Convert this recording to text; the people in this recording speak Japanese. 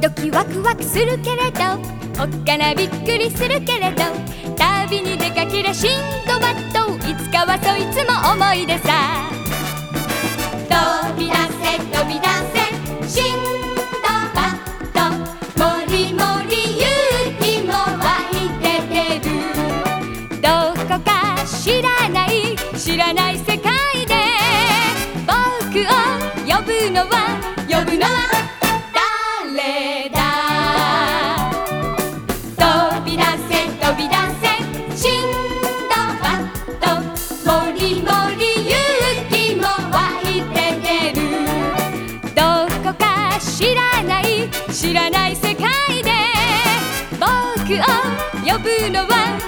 ドキワクワクするけれど、おっかなびっくりするけれど、旅に出かけりゃシンドバッド、いつかはそいつも思い出さ。飛び出せ飛び出せシンドバッド、もりもり勇気も湧いて出る。どこか知らない知らない世界で僕を呼ぶのは誰だ。飛び出せ飛び出せシンドバッド、もりもり勇気も湧いて出る。どこか知らない知らない世界で僕を呼ぶのは